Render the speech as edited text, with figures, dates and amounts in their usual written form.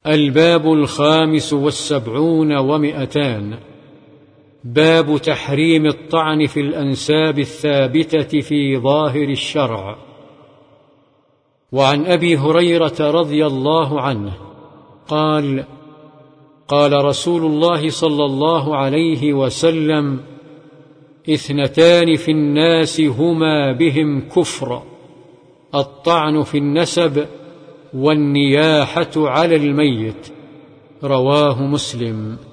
الباب 75 و200. باب تحريم الطعن في الأنساب الثابتة في ظاهر الشرع. وعن أبي هريرة رضي الله عنه قال: قال رسول الله صلى الله عليه وسلم: 2 في الناس هما بهم كفر: الطعن في النسب والنياحة على الميت. رواه مسلم.